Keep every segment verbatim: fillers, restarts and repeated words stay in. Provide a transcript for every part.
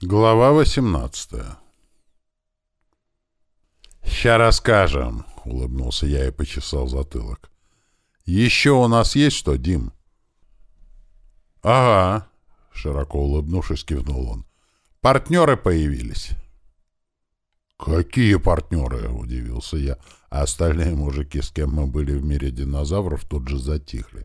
Глава восемнадцатая. «Ща расскажем», — улыбнулся я и почесал затылок. «Еще у нас есть что, Дим?» «Ага», — широко улыбнувшись, кивнул он. «Партнеры появились». «Какие партнеры?» — удивился я, а остальные мужики, с кем мы были в мире динозавров, тут же затихли.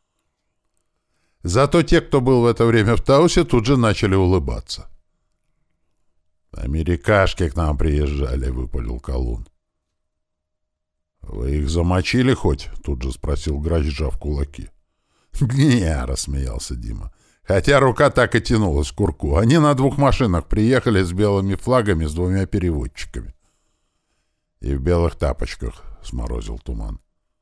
Зато те, кто был в это время в Таусе, тут же начали улыбаться. «Америкашки к нам приезжали», — выпалил Колун. «Вы их замочили хоть?» — тут же спросил Грач, сжав кулаки. «Не», — рассмеялся Дима. «Хотя рука так и тянулась к курку. Они на двух машинах приехали с белыми флагами с двумя переводчиками». «И в белых тапочках», — сморозил Туман.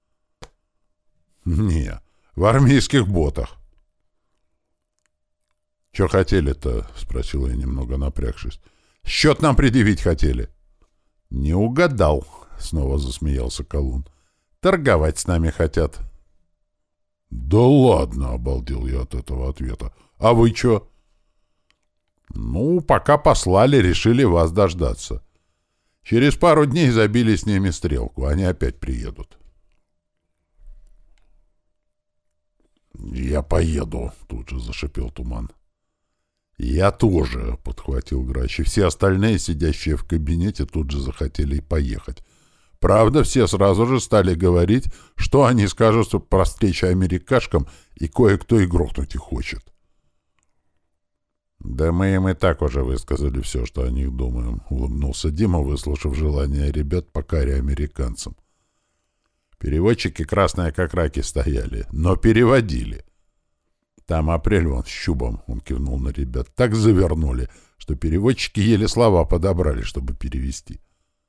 «Не, в армейских ботах». «Чё хотели-то?» — спросил я, немного напрягшись. «Счет нам предъявить хотели». «Не угадал», — снова засмеялся Колун. «Торговать с нами хотят». «Да ладно», — обалдел я от этого ответа. «А вы чё?» «Ну, пока послали, решили вас дождаться. Через пару дней забили с ними стрелку, они опять приедут». «Я поеду», — тут же зашипел Туман. «Я тоже», — подхватил Грач, и все остальные, сидящие в кабинете, тут же захотели поехать. Правда, все сразу же стали говорить, что они скажут про встречу америкашкам, и кое-кто и грохнуть их хочет. «Да мы им и так уже высказали все, что о них думаем», — улыбнулся Дима, выслушав желание ребят по каре американцам. Переводчики красные как раки стояли, но переводили. Там апрель вон с Щубом, — он кивнул на ребят, — так завернули, что переводчики еле слова подобрали, чтобы перевести.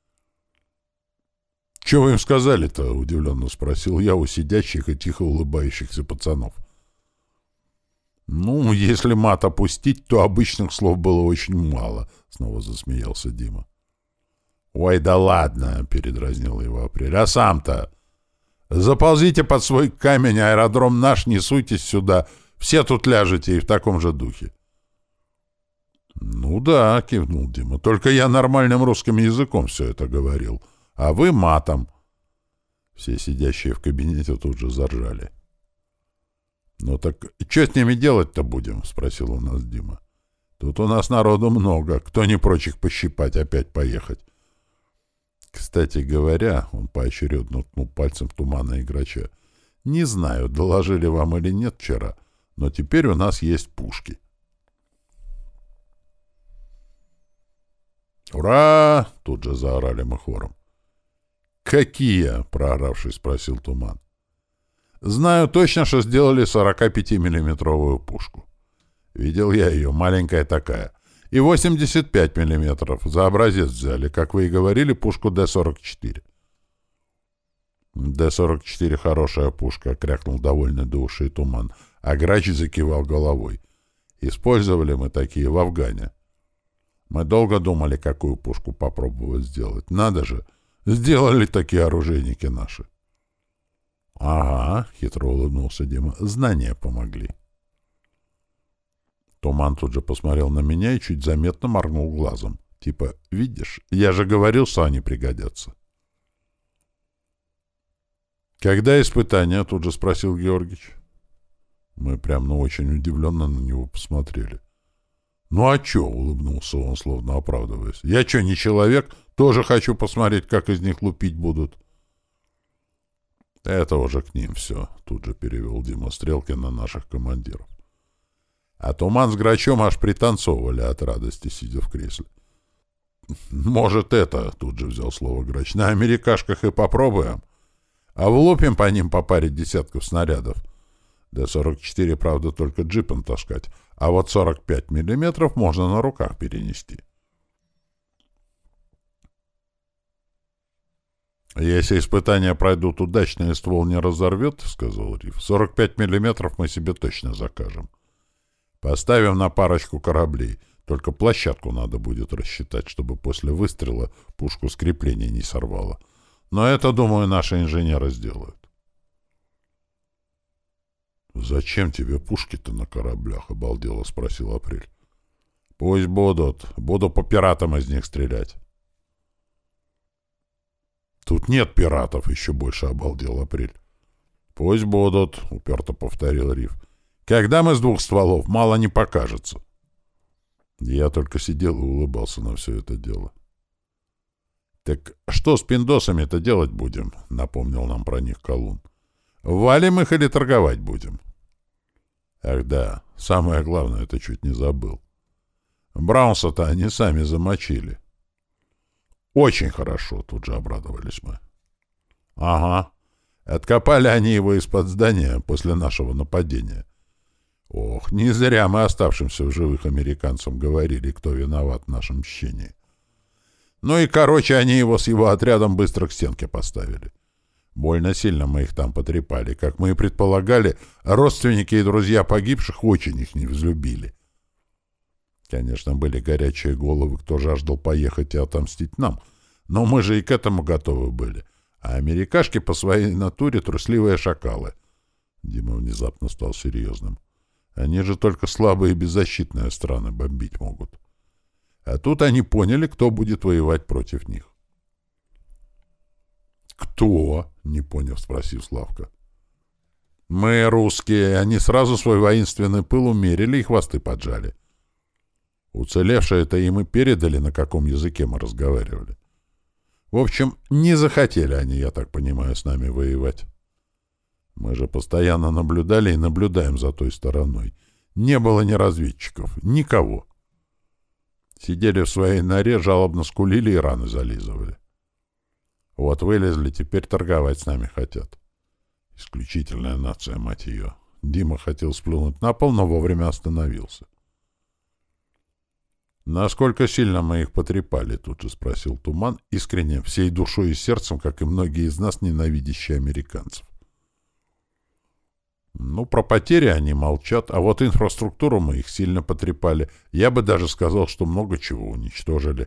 — Че вы им сказали-то? — удивленно спросил я у сидящих и тихо улыбающихся пацанов. — Ну, если мат опустить, то обычных слов было очень мало, — снова засмеялся Дима. — Ой, да ладно, — передразнил его апрель, — а сам-то? Заползите под свой камень, аэродром наш, не суйтесь сюда, — все тут ляжете и в таком же духе. — Ну да, — кивнул Дима, — только я нормальным русским языком все это говорил, а вы матом. Все сидящие в кабинете тут же заржали. — Ну так что с ними делать-то будем? — спросил у нас Дима. — Тут у нас народу много, кто не прочь их пощипать, опять поехать. Кстати говоря, он поочередно ткнул пальцем в Тумана и Грача. — Не знаю, доложили вам или нет вчера, — но теперь у нас есть пушки. «Ура!» — тут же заорали мы хором. «Какие?» — прооравшись, спросил Туман. «Знаю точно, что сделали сорокапятимиллиметровую пушку. Видел я ее, маленькая такая. И восемьдесят пять миллиметров. За образец взяли, как вы и говорили, пушку Д сорок четыре». «Д сорок четыре хорошая пушка», — крякнул довольно до ушей Туман, а Грач закивал головой. «Использовали мы такие в Афгане. Мы долго думали, какую пушку попробовать сделать. Надо же, сделали такие оружейники наши». «Ага», — хитро улыбнулся Дима, — «знания помогли». Туман тут же посмотрел на меня и чуть заметно моргнул глазом. Типа, видишь, я же говорил, что они пригодятся. «Когда испытания?» — тут же спросил Георгич. Мы прям, ну, очень удивленно на него посмотрели. «Ну а чё?» — улыбнулся он, словно оправдываясь. «Я чё, не человек? Тоже хочу посмотреть, как из них лупить будут». «Это уже к ним все», — тут же перевел Дима стрелки на наших командиров. А Туман с Грачом аж пританцовывали от радости, сидя в кресле. «Может, это?» — тут же взял слово Грач. «На америкашках и попробуем. А влупим по ним по паре десятков снарядов. Д сорок четыре, правда, только джипом таскать, а вот сорок пять миллиметров можно на руках перенести». «Если испытания пройдут удачно и ствол не разорвет, — сказал Риф, — сорок пять миллиметров мы себе точно закажем. Поставим на парочку кораблей, только площадку надо будет рассчитать, чтобы после выстрела пушку с крепления не сорвало. Но это, думаю, наши инженеры сделают». «Зачем тебе пушки-то на кораблях?» — обалдело спросил Апрель. Пусть будут. Буду по пиратам из них стрелять. Тут нет пиратов, еще больше обалдел Апрель. Пусть будут, уперто повторил Риф. Когда мы с двух стволов, мало не покажется. Я только сидел и улыбался на все это дело. Так что с пиндосами-то делать будем? Напомнил нам про них Колун. Валим их или торговать будем? Ах да, самое главное, это чуть не забыл. Браунса-то они сами замочили. Очень хорошо, тут же обрадовались мы. Ага, откопали они его из-под здания после нашего нападения. Ох, не зря мы оставшимся в живых американцам говорили, кто виноват в нашем мщении. Ну и, короче, они его с его отрядом быстро к стенке поставили. Больно сильно мы их там потрепали. Как мы и предполагали, родственники и друзья погибших очень их не взлюбили. Конечно, были горячие головы, кто жаждал поехать и отомстить нам, но мы же и к этому готовы были. А америкашки по своей натуре трусливые шакалы. Дима внезапно стал серьезным. Они же только слабые и беззащитные страны бомбить могут. А тут они поняли, кто будет воевать против них. «Кто?» — не поняв, спросил Славка. «Мы, русские, они сразу свой воинственный пыл умерили и хвосты поджали. Уцелевшие-то им и передали, на каком языке мы разговаривали. В общем, не захотели они, я так понимаю, с нами воевать. Мы же постоянно наблюдали и наблюдаем за той стороной. Не было ни разведчиков, никого. Сидели в своей норе, жалобно скулили и раны зализывали. Вот вылезли, теперь торговать с нами хотят. Исключительная нация, мать ее. Дима хотел сплюнуть на пол, но вовремя остановился. «Насколько сильно мы их потрепали?» — тут же спросил Туман, искренне, всей душой и сердцем, как и многие из нас, ненавидящие американцев. «Ну, про потери они молчат, а вот инфраструктуру мы их сильно потрепали. Я бы даже сказал, что много чего уничтожили».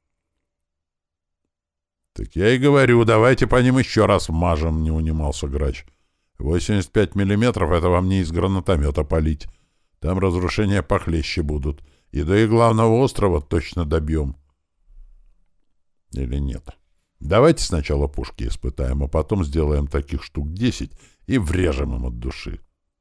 «Так я и говорю, давайте по ним еще раз вмажем», — не унимался Грач. «восемьдесят пять миллиметров — это вам не из гранатомета палить. Там разрушения похлеще будут. И до их главного острова точно добьем». «Или нет? Давайте сначала пушки испытаем, а потом сделаем таких штук десять и врежем им от души».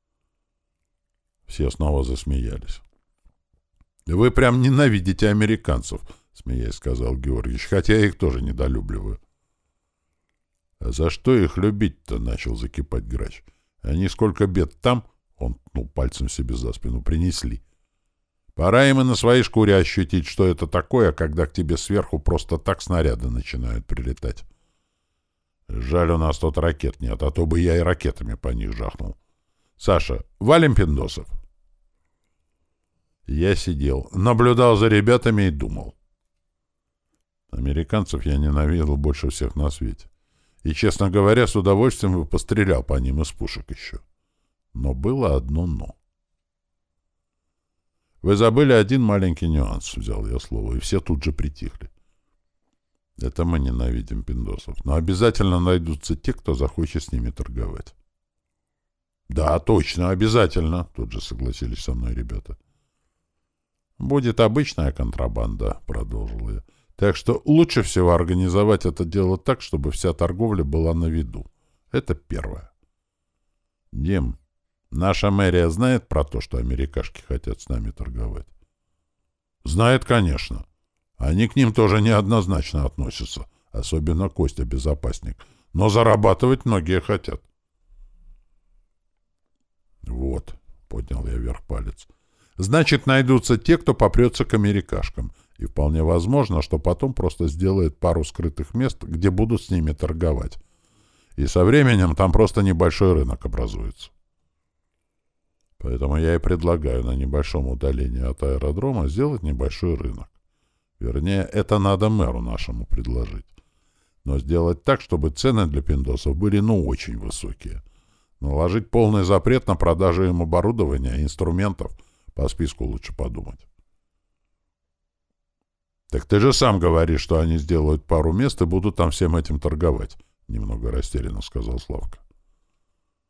Все снова засмеялись. «Вы прям ненавидите американцев», — смеясь сказал Георгиевич, «хотя я их тоже недолюбливаю». «А за что их любить-то?» — начал закипать Грач. «Они сколько бед там, — он ткнул пальцем себе за спину, — принесли. Пора им и на своей шкуре ощутить, что это такое, когда к тебе сверху просто так снаряды начинают прилетать. Жаль, у нас тут ракет нет, а то бы я и ракетами по них жахнул. Саша, валим пиндосов?» Я сидел, наблюдал за ребятами и думал. Американцев я ненавидел больше всех на свете. И, честно говоря, с удовольствием бы пострелял по ним из пушек еще. Но было одно «но». «Вы забыли один маленький нюанс», — взял я слово, и все тут же притихли. «Это мы ненавидим пиндосов, но обязательно найдутся те, кто захочет с ними торговать». «Да, точно, обязательно», — тут же согласились со мной ребята. «Будет обычная контрабанда», — продолжил я. «Так что лучше всего организовать это дело так, чтобы вся торговля была на виду. Это первое». «Дим, наша мэрия знает про то, что америкашки хотят с нами торговать?» «Знает, конечно. Они к ним тоже неоднозначно относятся, особенно Костя, безопасник. Но зарабатывать многие хотят». «Вот», — поднял я вверх палец, — «значит, найдутся те, кто попрется к америкашкам, и вполне возможно, что потом просто сделает пару скрытых мест, где будут с ними торговать. И со временем там просто небольшой рынок образуется. Поэтому я и предлагаю на небольшом удалении от аэродрома сделать небольшой рынок. Вернее, это надо мэру нашему предложить. Но сделать так, чтобы цены для пиндосов были ну очень высокие. Наложить полный запрет на продажу им оборудования и инструментов. По списку лучше подумать». «Так ты же сам говоришь, что они сделают пару мест и будут там всем этим торговать», — немного растерянно сказал Славка.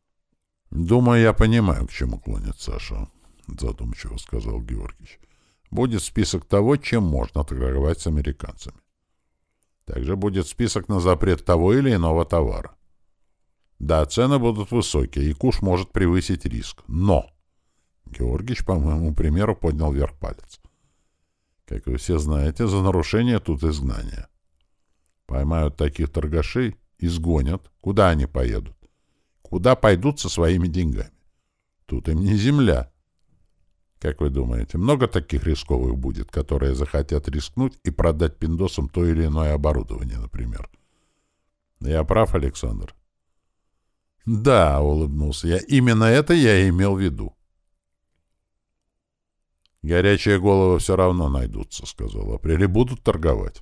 «Думаю, я понимаю, к чему клонит Саша», — задумчиво сказал Георгиевич. будет список того, чем можно торговать с американцами. Также будет список на запрет того или иного товара. Да, цены будут высокие, и куш может превысить риск. Но! Георгич, по моему примеру, поднял вверх палец. Как вы все знаете, за нарушение тут изгнание. Поймают таких торгашей, изгонят. Куда они поедут? Куда пойдут со своими деньгами? Тут им не земля. Как вы думаете, много таких рисковых будет, которые захотят рискнуть и продать пиндосам то или иное оборудование, например? Я прав, Александр? Да, улыбнулся я. Именно это я и имел в виду. Горячие головы все равно найдутся, сказал Апрель, и будут торговать.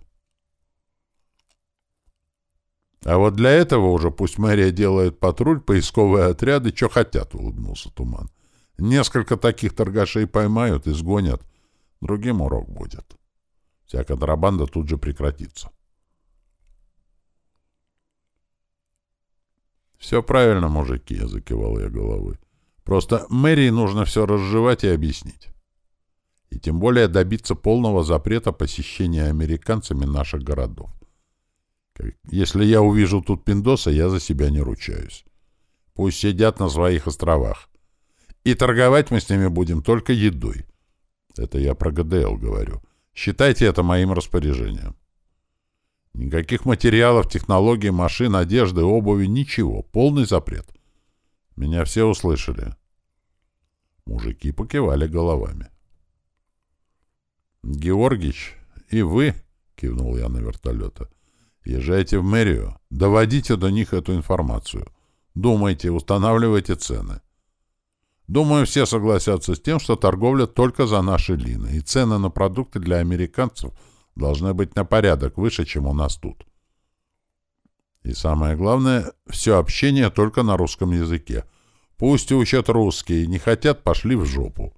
А вот для этого уже пусть мэрия делает патруль, поисковые отряды, что хотят, улыбнулся Туман. Несколько таких торгашей поймают и сгонят. Другим урок будет. Вся контрабанда тут же прекратится. «Все правильно, мужики», — закивал я головой. «Просто мэрии нужно все разжевать и объяснить. И тем более добиться полного запрета посещения американцами наших городов. Если я увижу тут пиндоса, я за себя не ручаюсь. Пусть сидят на своих островах. И торговать мы с ними будем только едой. Это я про ГДЛ говорю. Считайте это моим распоряжением. Никаких материалов, технологий, машин, одежды, обуви, ничего. Полный запрет. Меня все услышали». Мужики покивали головами. «Георгич, и вы, — кивнул я на вертолета, — езжайте в мэрию, доводите до них эту информацию. Думайте, устанавливайте цены. Думаю, все согласятся с тем, что торговля только за наши лины, и цены на продукты для американцев должны быть на порядок выше, чем у нас тут. И самое главное, все общение только на русском языке. Пусть учат русские, не хотят, пошли в жопу.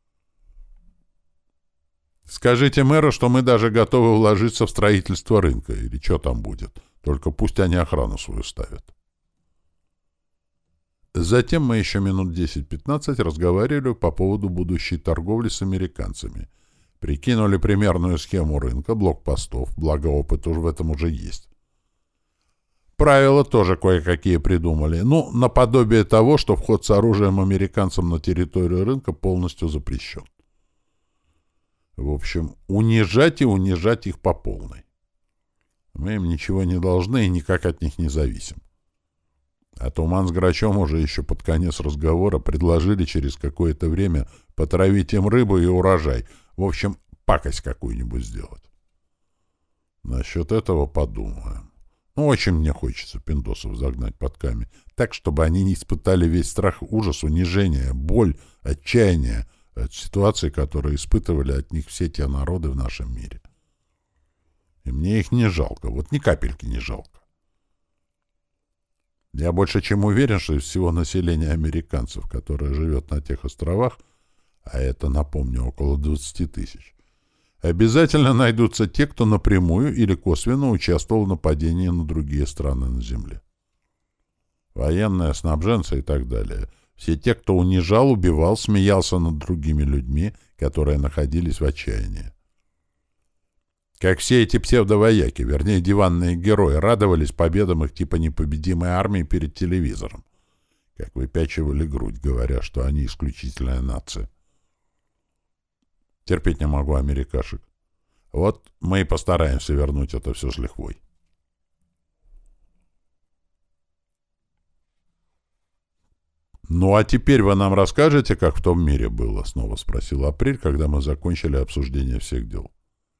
Скажите мэру, что мы даже готовы вложиться в строительство рынка, или что там будет. Только пусть они охрану свою ставят». Затем мы еще минут десять-пятнадцать разговаривали по поводу будущей торговли с американцами. Прикинули примерную схему рынка, блокпостов, благо опыт уж в этом уже есть. Правила тоже кое-какие придумали. Ну, наподобие того, что вход с оружием американцам на территорию рынка полностью запрещен. В общем, унижать и унижать их по полной. Мы им ничего не должны и никак от них не зависим. А Туман с Грачом уже еще под конец разговора предложили через какое-то время потравить им рыбу и урожай. В общем, пакость какую-нибудь сделать. Насчет этого подумаем. Ну, очень мне хочется пиндосов загнать под камень, так, чтобы они не испытали весь страх, ужас, унижение, боль, отчаяние от ситуации, которые испытывали от них все те народы в нашем мире. И мне их не жалко, вот ни капельки не жалко. Я больше чем уверен, что из всего населения американцев, которое живет на тех островах, а это, напомню, около двадцати тысяч, обязательно найдутся те, кто напрямую или косвенно участвовал в нападении на другие страны на Земле. Военные, снабженцы и так далее. Все те, кто унижал, убивал, смеялся над другими людьми, которые находились в отчаянии. Как все эти псевдовояки, вернее, диванные герои, радовались победам их типа непобедимой армии перед телевизором, как выпячивали грудь, говоря, что они исключительная нация. Терпеть не могу америкашек. Вот мы и постараемся вернуть это все с лихвой. «Ну, а теперь вы нам расскажете, как в том мире было?» — снова спросил Апрель, когда мы закончили обсуждение всех дел.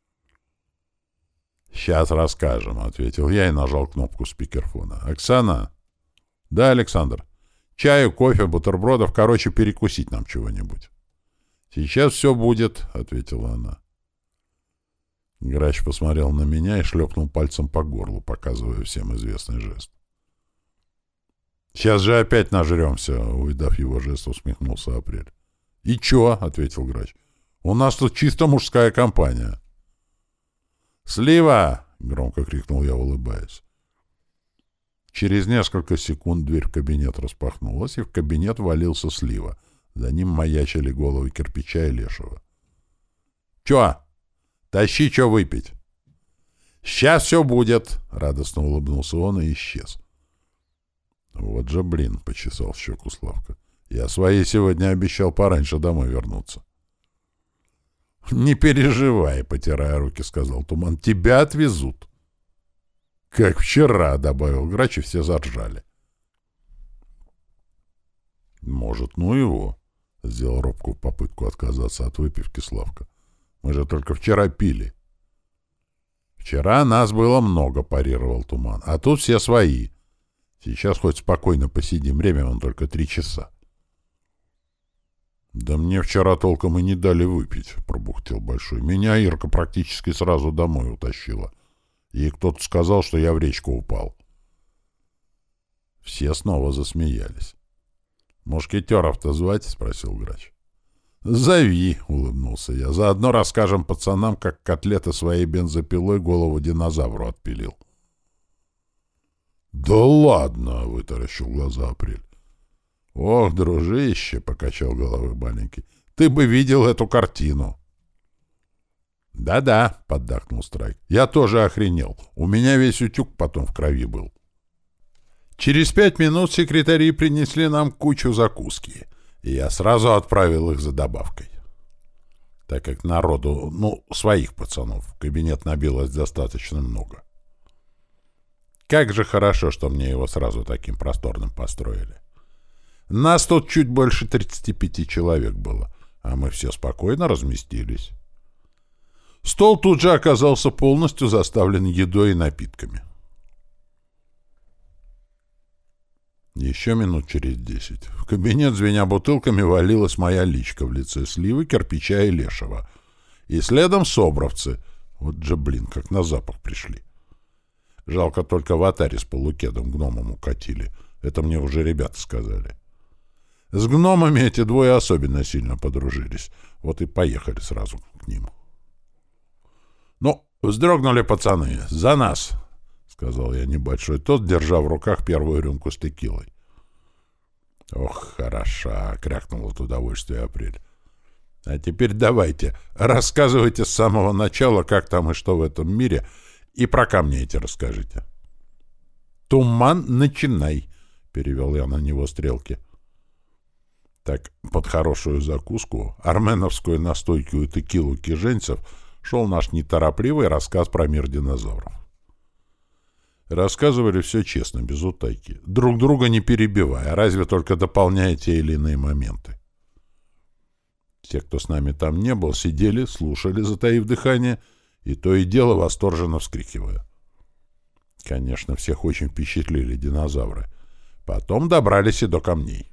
«Сейчас расскажем», — ответил я и нажал кнопку спикерфона. «Оксана?» «Да, Александр. Чаю, кофе, бутербродов, короче, перекусить нам чего-нибудь». «Сейчас все будет», — ответила она. Грач посмотрел на меня и шлепнул пальцем по горлу, показывая всем известный жест. «Сейчас же опять нажремся», — увидав его жест, усмехнулся Апрель. «И чё?» — ответил Грач. «У нас тут чисто мужская компания». «Слива!» — громко крикнул я, улыбаясь. Через несколько секунд дверь в кабинет распахнулась, и в кабинет валился Слива. За ним маячили головы Кирпича и Лешего. Чё? Тащи, чё выпить. Сейчас все будет, — радостно улыбнулся он и исчез. Вот же, блин, — почесал щеку Славка. Я своей сегодня обещал пораньше домой вернуться. Не переживай, — потирая руки, сказал Туман, — тебя отвезут. Как вчера, — добавил Грач, и все заржали. Может, ну его, — сделал робкую попытку отказаться от выпивки Славка. Мы же только вчера пили. Вчера нас было много, — парировал Туман, — а тут все свои. Сейчас хоть спокойно посидим, время вон только три часа. Да мне вчера толком и не дали выпить, — пробухтел Большой. Меня Ирка практически сразу домой утащила. Ей кто-то сказал, что я в речку упал. Все снова засмеялись. «Мушкетеров-то звать?» — спросил Грач. «Зови», — улыбнулся я. «Заодно расскажем пацанам, как котлета своей бензопилой голову динозавру отпилил». «Да ладно!» — вытаращил глаза Апрель. «Ох, дружище!» — покачал головой маленький. «Ты бы видел эту картину!» «Да-да», — поддакнул Страйк. «Я тоже охренел. У меня весь утюг потом в крови был». Через пять минут секретари принесли нам кучу закуски, и я сразу отправил их за добавкой. Так как народу, ну, своих пацанов, в кабинет набилось достаточно много. Как же хорошо, что мне его сразу таким просторным построили. Нас тут чуть больше тридцати пяти человек было, а мы все спокойно разместились. Стол тут же оказался полностью заставлен едой и напитками. Еще минут через десять. В кабинет, звеня бутылками, валилась моя личка в лице Сливы, Кирпича и Лешего. И следом собровцы. Вот же, блин, как на запах пришли. Жалко, только в атаре с полукедом гномом укатили. Это мне уже ребята сказали. С гномами эти двое особенно сильно подружились. Вот и поехали сразу к ним. «Ну, вздрогнули пацаны. За нас!» — сказал я небольшой тот, держа в руках первую рюмку с текилой. «Ох, хороша!» — крякнул от удовольствия Апрель. «А теперь давайте, рассказывайте с самого начала, как там и что в этом мире, и про камни эти расскажите». «Туман, начинай!» — перевел я на него стрелки. Так, под хорошую закуску, арменовскую настойку и текилу киженцев, шел наш неторопливый рассказ про мир динозавров. Рассказывали все честно, без утайки, друг друга не перебивая, разве только дополняя те или иные моменты. Те, кто с нами там не был, сидели, слушали, затаив дыхание, и то и дело восторженно вскрикивая. Конечно, всех очень впечатлили динозавры. Потом добрались и до камней.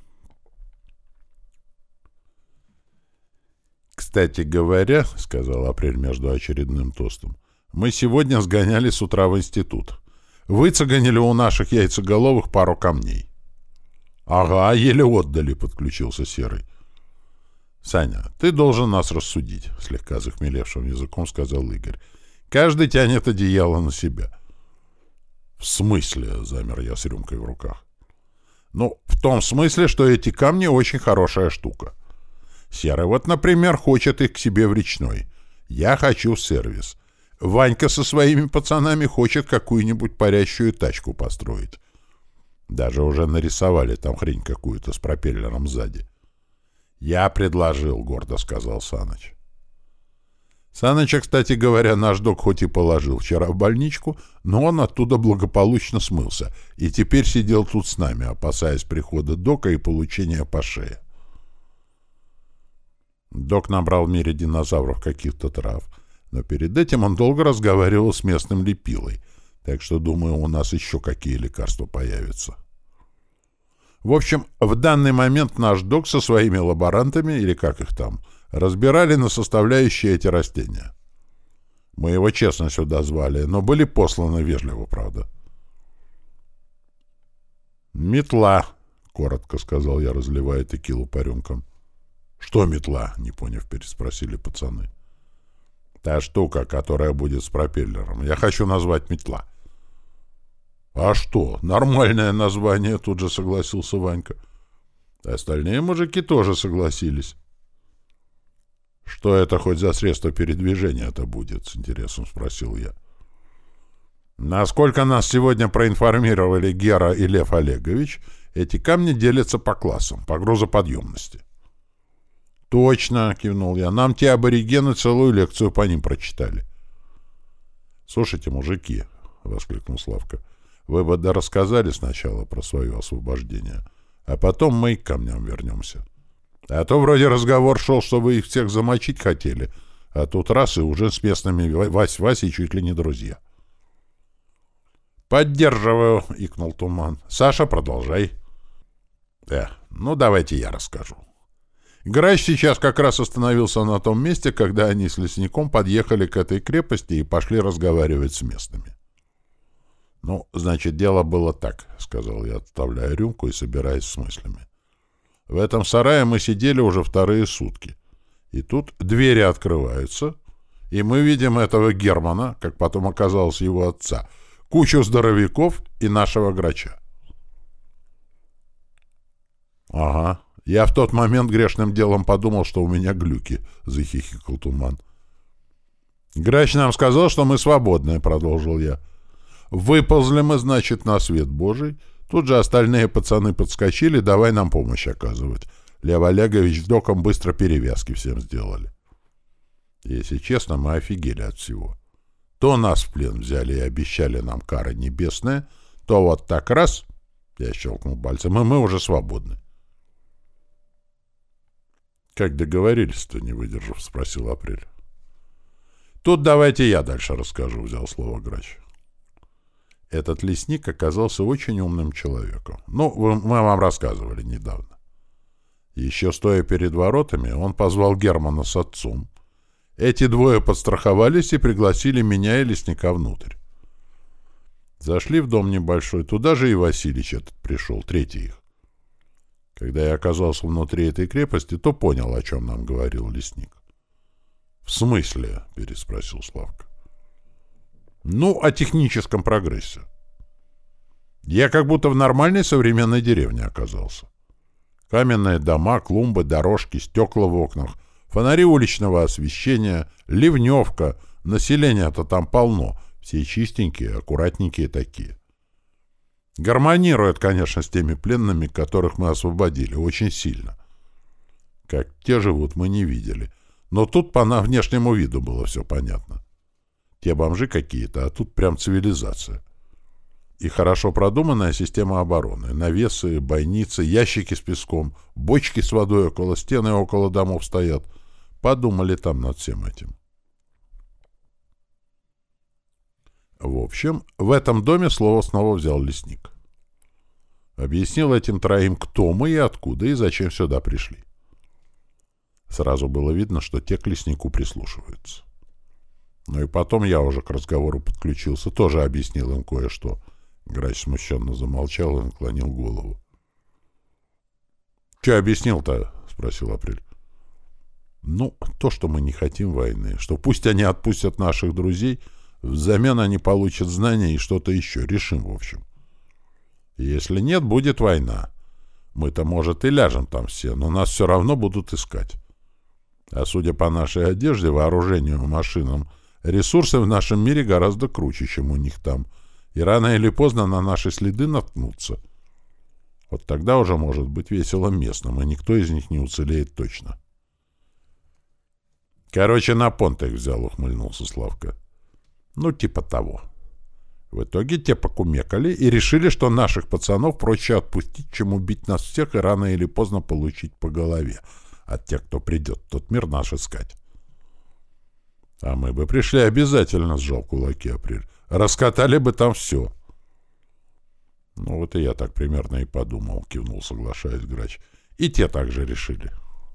«Кстати говоря, — сказал Апрель между очередным тостом, — мы сегодня сгоняли с утра в институт. Выцеганили у наших яйцеголовых пару камней». «Ага, еле отдали», — подключился Серый. «Саня, ты должен нас рассудить», — слегка захмелевшим языком сказал Игорь. «Каждый тянет одеяло на себя». «В смысле?» — замер я с рюмкой в руках. «Ну, в том смысле, что эти камни очень хорошая штука. Серый вот, например, хочет их к себе в речной. Я хочу сервис. Ванька со своими пацанами хочет какую-нибудь парящую тачку построить. Даже уже нарисовали там хрень какую-то с пропеллером сзади. «Я предложил», — гордо сказал Саныч. Саныча, кстати говоря, наш док хоть и положил вчера в больничку, но он оттуда благополучно смылся и теперь сидел тут с нами, опасаясь прихода дока и получения по шее. Док набрал в мире динозавров каких-то трав, но перед этим он долго разговаривал с местным лепилой, так что, думаю, у нас еще какие лекарства появятся. В общем, в данный момент наш док со своими лаборантами, или как их там, разбирали на составляющие эти растения. Мы его честно сюда звали, но были посланы вежливо, правда. «Метла», — коротко сказал я, разливая текилу по рюмкам. «Что метла?» — не поняв, переспросили пацаны. «Та штука, которая будет с пропеллером. Я хочу назвать метла». «А что? Нормальное название», — тут же согласился Ванька. Остальные мужики тоже согласились. Что это хоть за средство передвижения-то будет? С интересом спросил я. Насколько нас сегодня проинформировали Гера и Лев Олегович, эти камни делятся по классам, по грузоподъемности. Точно, кивнул я. Нам те аборигены целую лекцию по ним прочитали. Слушайте, мужики, воскликнул Славка, вы бы да рассказали сначала про свое освобождение, а потом мы и к камням вернемся. А то вроде разговор шел, что вы их всех замочить хотели, а тут раз и уже с местными Вась-Васей чуть ли не друзья. «Поддерживаю», — икнул Туман. «Саша, продолжай». «Э, ну давайте я расскажу». Грач сейчас как раз остановился на том месте, когда они с лесником подъехали к этой крепости и пошли разговаривать с местными. «Ну, значит, дело было так», — сказал я, отставляя рюмку и собираясь с мыслями. «В этом сарае мы сидели уже вторые сутки. И тут двери открываются, и мы видим этого Германа, как потом оказалось его отца, кучу здоровяков и нашего Грача». «Ага. Я в тот момент грешным делом подумал, что у меня глюки», — захихикал Туман. «Грач нам сказал, что мы свободны», — продолжил я. «Выползли мы, значит, на свет Божий. Тут же остальные пацаны подскочили, давай нам помощь оказывать. Лев Олегович с доком быстро перевязки всем сделали. Если честно, мы офигели от всего. То нас в плен взяли и обещали нам кары небесные, то вот так раз, я щелкнул пальцем, и мы уже свободны». «Как договорились-то, не выдержав?» — спросил Апрель. «Тут давайте я дальше расскажу», — взял слово Грач. Этот лесник оказался очень умным человеком. Ну, мы вам рассказывали недавно. Еще стоя перед воротами, он позвал Германа с отцом. Эти двое подстраховались и пригласили меня и лесника внутрь. Зашли в дом небольшой, туда же и Василич этот пришел, третий их. Когда я оказался внутри этой крепости, то понял, о чем нам говорил лесник. — В смысле? — переспросил Славка. — Ну, о техническом прогрессе. Я как будто в нормальной современной деревне оказался. Каменные дома, клумбы, дорожки, стекла в окнах, фонари уличного освещения, ливневка, населения-то там полно, все чистенькие, аккуратненькие такие. Гармонирует, конечно, с теми пленными, которых мы освободили, очень сильно. Как те живут, мы не видели. Но тут по на внешнему виду было все понятно. Те бомжи какие-то, а тут прям цивилизация. И хорошо продуманная система обороны. Навесы, бойницы, ящики с песком, бочки с водой около стены и около домов стоят. Подумали там над всем этим. В общем, в этом доме слово снова взял лесник. Объяснил этим троим, кто мы и откуда, и зачем сюда пришли. Сразу было видно, что те к леснику прислушиваются. Ну и потом я уже к разговору подключился, тоже объяснил им кое-что. Грач смущенно замолчал и наклонил голову. — Че объяснил-то? — спросил Апрель. — Ну, то, что мы не хотим войны, что пусть они отпустят наших друзей, взамен они получат знания и что-то еще. Решим, в общем. Если нет, будет война. Мы-то, может, и ляжем там все, но нас все равно будут искать. А судя по нашей одежде, вооружению, машинам, ресурсы в нашем мире гораздо круче, чем у них там. И рано или поздно на наши следы наткнутся. Вот тогда уже может быть весело местным, и никто из них не уцелеет точно. Короче, на понт их взял, ухмыльнулся Славка. Ну, типа того. В итоге те покумекали и решили, что наших пацанов проще отпустить, чем убить нас всех и рано или поздно получить по голове от тех, кто придет в тот мир наш искать. — А мы бы пришли обязательно, — сжал кулаки Апрель. — Раскатали бы там все. — Ну вот и я так примерно и подумал, — кивнул, соглашаясь Грач. — И те так же решили.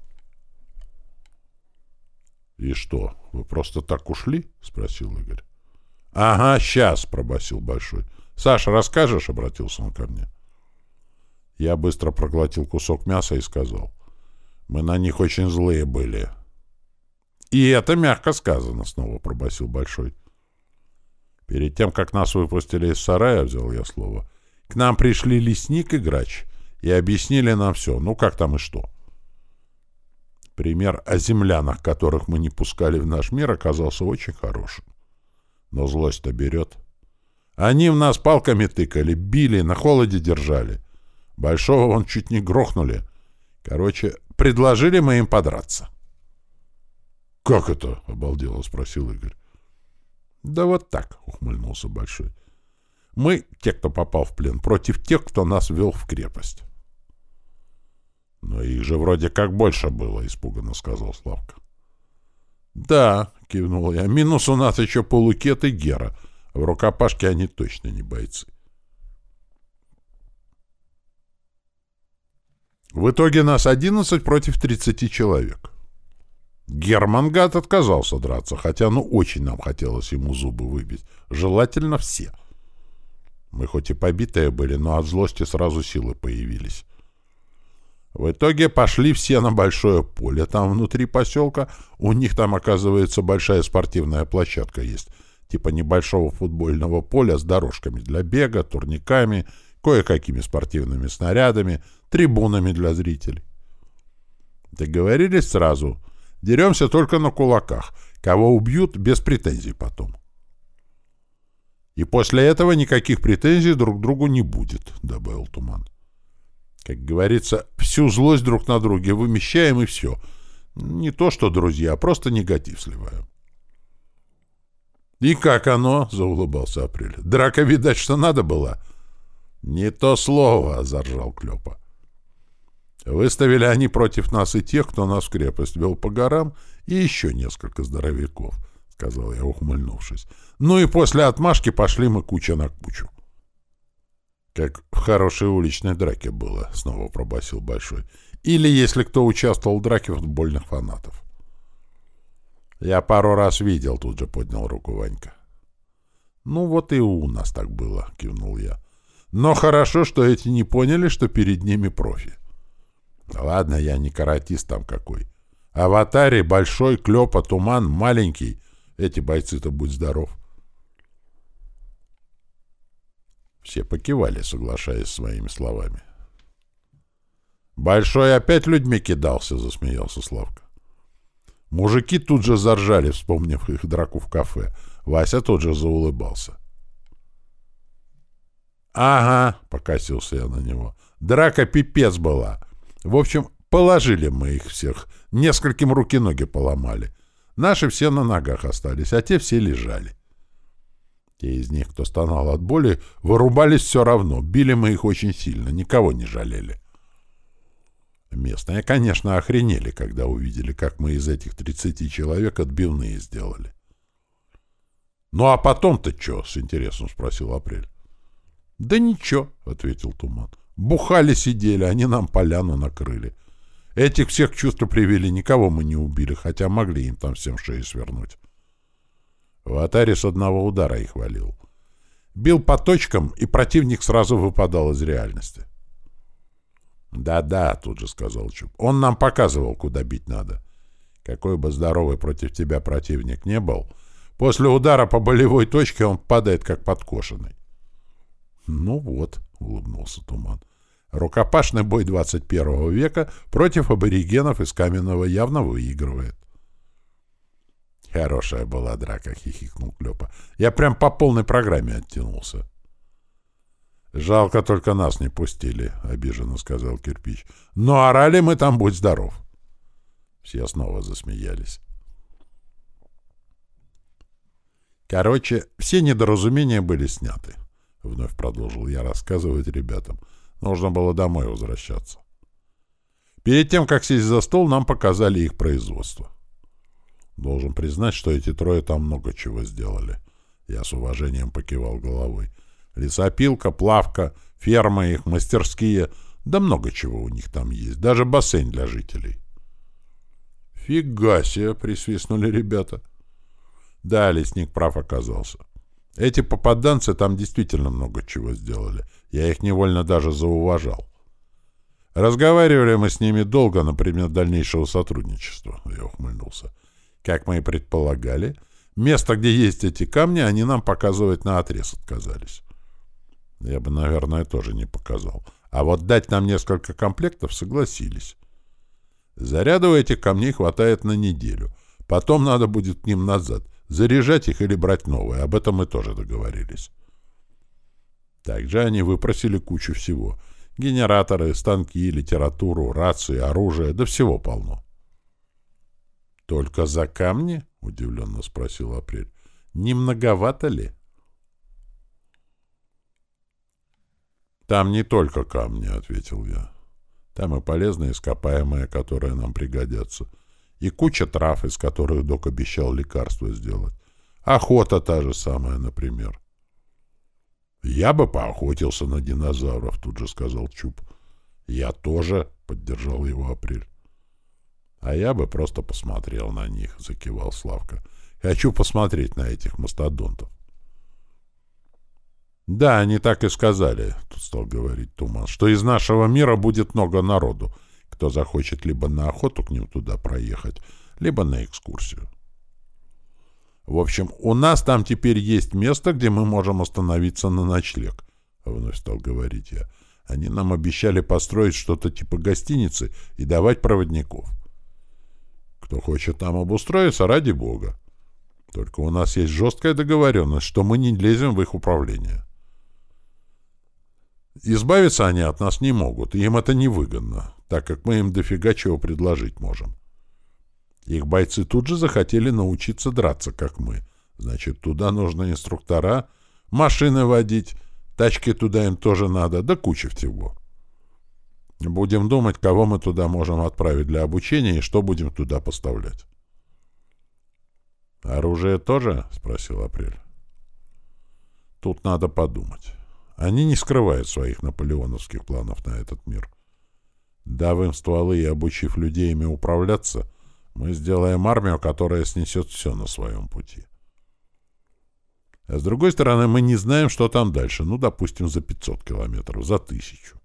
— И что, вы просто так ушли? — спросил Игорь. — Ага, сейчас, — пробасил Большой. — Саша, расскажешь? — обратился он ко мне. Я быстро проглотил кусок мяса и сказал. — Мы на них очень злые были. — И это мягко сказано, — снова пробасил Большой. Перед тем, как нас выпустили из сарая, взял я слово, к нам пришли лесник и Грач и объяснили нам все, ну как там и что. Пример о землянах, которых мы не пускали в наш мир, оказался очень хорошим. Но злость-то берет. Они в нас палками тыкали, били, на холоде держали. Большого вон чуть не грохнули. Короче, предложили мы им подраться. — Как это? — обалдело спросил Игорь. — Да вот так, — ухмыльнулся Большой. — Мы, те, кто попал в плен, против тех, кто нас ввел в крепость. — Но их же вроде как больше было, — испуганно сказал Славка. — Да, — кивнул я, — минус у нас еще Полукет и Гера. В рукопашке они точно не бойцы. В итоге нас одиннадцать против тридцати человек. Герман гад отказался драться, хотя ну очень нам хотелось ему зубы выбить. Желательно все. Мы хоть и побитые были, но от злости сразу силы появились. В итоге пошли все на большое поле. Там внутри поселка у них там, оказывается, большая спортивная площадка есть. Типа небольшого футбольного поля с дорожками для бега, турниками, кое-какими спортивными снарядами, трибунами для зрителей. Договорились сразу. Деремся только на кулаках. Кого убьют, без претензий потом. И после этого никаких претензий друг к другу не будет, добавил Туман. Как говорится, всю злость друг на друге вымещаем и все. Не то что друзья, а просто негатив сливаем. «И как оно?» — заулыбался Апрель. «Драка, видать, что надо было?» «Не то слово!» — заржал Клёпа. Выставили они против нас и тех, кто нас в крепость вел по горам, и еще несколько здоровяков, — сказал я, ухмыльнувшись. Ну и после отмашки пошли мы куча на кучу. «Как в хорошей уличной драке было», — снова пробасил Большой. «Или если кто участвовал в драке футбольных фанатов». «Я пару раз видел», — тут же поднял руку Ванька. «Ну вот и у нас так было», — кивнул я. «Но хорошо, что эти не поняли, что перед ними профи. Ладно, я не каратист там какой. Аватарий, Большой, Клёпа, Туман, маленький. Эти бойцы-то будь здоров». Все покивали, соглашаясь с своими словами. «Большой опять людьми кидался», — засмеялся Славка. Мужики тут же заржали, вспомнив их драку в кафе. Вася тут же заулыбался. «Ага», — покосился я на него, — «драка пипец была. В общем, положили мы их всех, нескольким руки-ноги поломали. Наши все на ногах остались, а те все лежали. Те из них, кто стонал от боли, вырубались все равно, били мы их очень сильно, никого не жалели. Местные, конечно, охренели, когда увидели, как мы из этих тридцати человек отбивные сделали. «Ну а потом-то что?» — с интересом спросил Апрель. «Да ничего», — ответил Туман. «Бухали, сидели, они нам поляну накрыли. Этих всех чувства привели, никого мы не убили, хотя могли им там всем шеи свернуть. Аватарий с одного удара их валил. Бил по точкам, и противник сразу выпадал из реальности». «Да-да», — тут же сказал Чуб. «Он нам показывал, куда бить надо. Какой бы здоровый против тебя противник не был, после удара по болевой точке он падает, как подкошенный». «Ну вот», — улыбнулся Туман. «Рукопашный бой двадцать первого века против аборигенов из Каменного явно выигрывает». «Хорошая была драка», — хихикнул Клёпа. «Я прям по полной программе оттянулся». «Жалко, только нас не пустили», — обиженно сказал Кирпич. «Но орали мы там, будь здоров». Все снова засмеялись. «Короче, все недоразумения были сняты», — вновь продолжил я рассказывать ребятам. Нужно было домой возвращаться. Перед тем, как сесть за стол, нам показали их производство. Должен признать, что эти трое там много чего сделали. Я с уважением покивал головой. Лесопилка, плавка, ферма их, мастерские. Да много чего у них там есть. Даже бассейн для жителей. «Фига себе!» — присвистнули ребята. Да, лесник прав оказался. Эти попаданцы там действительно много чего сделали. Я их невольно даже зауважал. Разговаривали мы с ними долго на предмет дальнейшего сотрудничества. Я ухмыльнулся. Как мы и предполагали, место, где есть эти камни, они нам показывать наотрез отказались. Я бы, наверное, тоже не показал. А вот дать нам несколько комплектов согласились. Заряда у этих камней хватает на неделю. Потом надо будет к ним назад. Заряжать их или брать новые. Об этом мы тоже договорились. Также они выпросили кучу всего. Генераторы, станки, литературу, рации, оружие, да всего полно. «Только за камни?» — удивленно спросил Апрель. «Не многовато ли?» «Там не только камни», — ответил я. «Там и полезные ископаемые, которые нам пригодятся. И куча трав, из которых док обещал лекарства сделать. Охота та же самая, например». «Я бы поохотился на динозавров», — тут же сказал Чуб. «Я тоже», — поддержал его Апрель. «А я бы просто посмотрел на них», — закивал Славка. «Хочу посмотреть на этих мастодонтов». «Да, они так и сказали», — тут стал говорить Туман, «что из нашего мира будет много народу, кто захочет либо на охоту к ним туда проехать, либо на экскурсию. В общем, у нас там теперь есть место, где мы можем остановиться на ночлег», — вновь стал говорить я. «Они нам обещали построить что-то типа гостиницы и давать проводников. Кто хочет там обустроиться, ради бога. Только у нас есть жесткая договоренность, что мы не лезем в их управление. Избавиться они от нас не могут, и им это невыгодно, так как мы им дофига чего предложить можем. Их бойцы тут же захотели научиться драться, как мы. Значит, туда нужны инструктора, машины водить, тачки туда им тоже надо, да куча всего. Будем думать, кого мы туда можем отправить для обучения и что будем туда поставлять». «Оружие тоже?» — спросил Апрель. «Тут надо подумать. Они не скрывают своих наполеоновских планов на этот мир. Дав им стволы и обучив людей ими управляться, мы сделаем армию, которая снесет все на своем пути. А с другой стороны, мы не знаем, что там дальше. Ну, допустим, за пятьсот километров, за тысячу».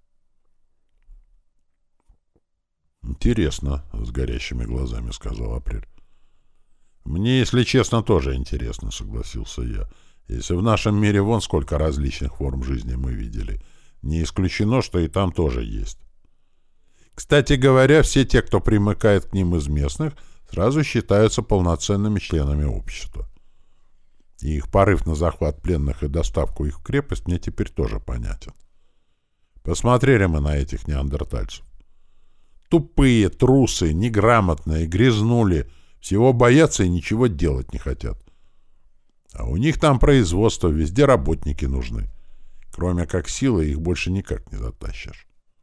«Интересно», — с горящими глазами сказал Апрель. «Мне, если честно, тоже интересно», — согласился я. «Если в нашем мире вон сколько различных форм жизни мы видели, не исключено, что и там тоже есть. Кстати говоря, все те, кто примыкает к ним из местных, сразу считаются полноценными членами общества. И их порыв на захват пленных и доставку их в крепость мне теперь тоже понятен. Посмотрели мы на этих неандертальцев. Тупые, трусы, неграмотные, грязнули, всего боятся и ничего делать не хотят. А у них там производство, везде работники нужны. Кроме как силы, их больше никак не затащишь».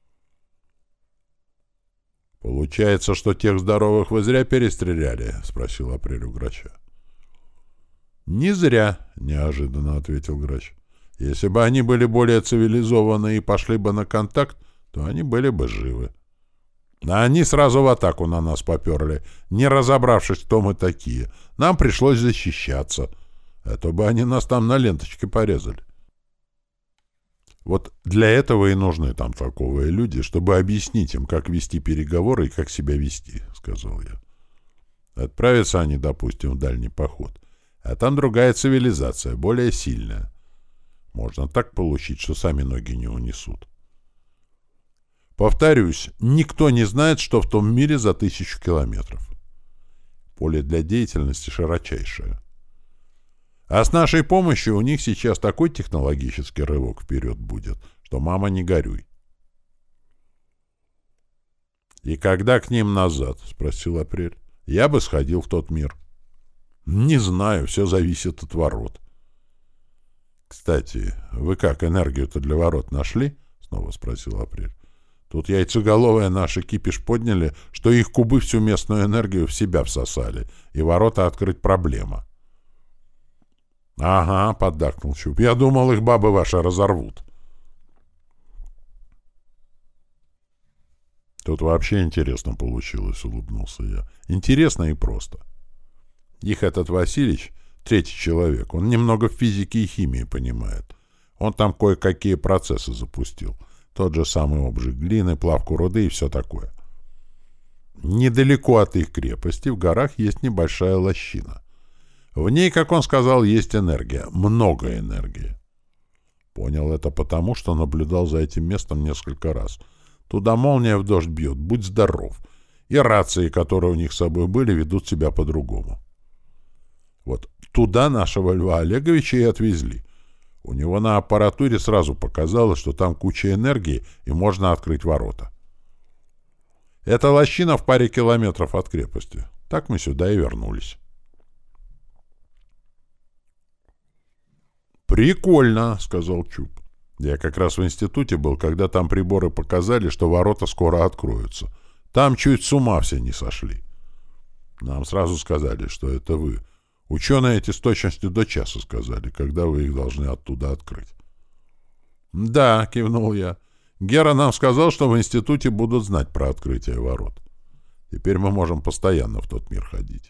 «Получается, что тех здоровых вы зря перестреляли?» — спросил Апрель у Грача. «Не зря», — неожиданно ответил Грач. «Если бы они были более цивилизованы и пошли бы на контакт, то они были бы живы. А они сразу в атаку на нас поперли, не разобравшись, кто мы такие. Нам пришлось защищаться. А то бы они нас там на ленточке порезали». «Вот для этого и нужны там толковые люди, чтобы объяснить им, как вести переговоры и как себя вести», — сказал я. «Отправятся они, допустим, в дальний поход. А там другая цивилизация, более сильная. Можно так получить, что сами ноги не унесут. Повторюсь, никто не знает, что в том мире за тысячу километров. Поле для деятельности широчайшее. А с нашей помощью у них сейчас такой технологический рывок вперед будет, что мама не горюй». «И когда к ним назад?» — спросил Апрель. «Я бы сходил в тот мир». «Не знаю, все зависит от ворот». «Кстати, вы как, энергию-то для ворот нашли?» — снова спросил Апрель. «Тут яйцеголовые наши кипиш подняли, что их кубы всю местную энергию в себя всосали, и ворота открыть проблема». «Ага», — поддакнул Чуб, — «я думал, их бабы ваши разорвут». «Тут вообще интересно получилось», — улыбнулся я. «Интересно и просто. Их этот Василич, третий человек, он немного в физике и химии понимает. Он там кое-какие процессы запустил. Тот же самый обжиг глины, плавку руды и все такое. Недалеко от их крепости в горах есть небольшая лощина. В ней, как он сказал, есть энергия. Много энергии. Понял это потому, что наблюдал за этим местом несколько раз. Туда молния в дождь бьет, будь здоров. И рации, которые у них с собой были, ведут себя по-другому. Вот туда нашего Льва Олеговича и отвезли. У него на аппаратуре сразу показалось, что там куча энергии, и можно открыть ворота. Это лощина в паре километров от крепости. Так мы сюда и вернулись. «Прикольно», — сказал Чуб. «Я как раз в институте был, когда там приборы показали, что ворота скоро откроются. Там чуть с ума все не сошли. Нам сразу сказали, что это вы. Ученые эти с точностью до часа сказали, когда вы их должны оттуда открыть». «Да», — кивнул я. «Гера нам сказал, что в институте будут знать про открытие ворот. Теперь мы можем постоянно в тот мир ходить».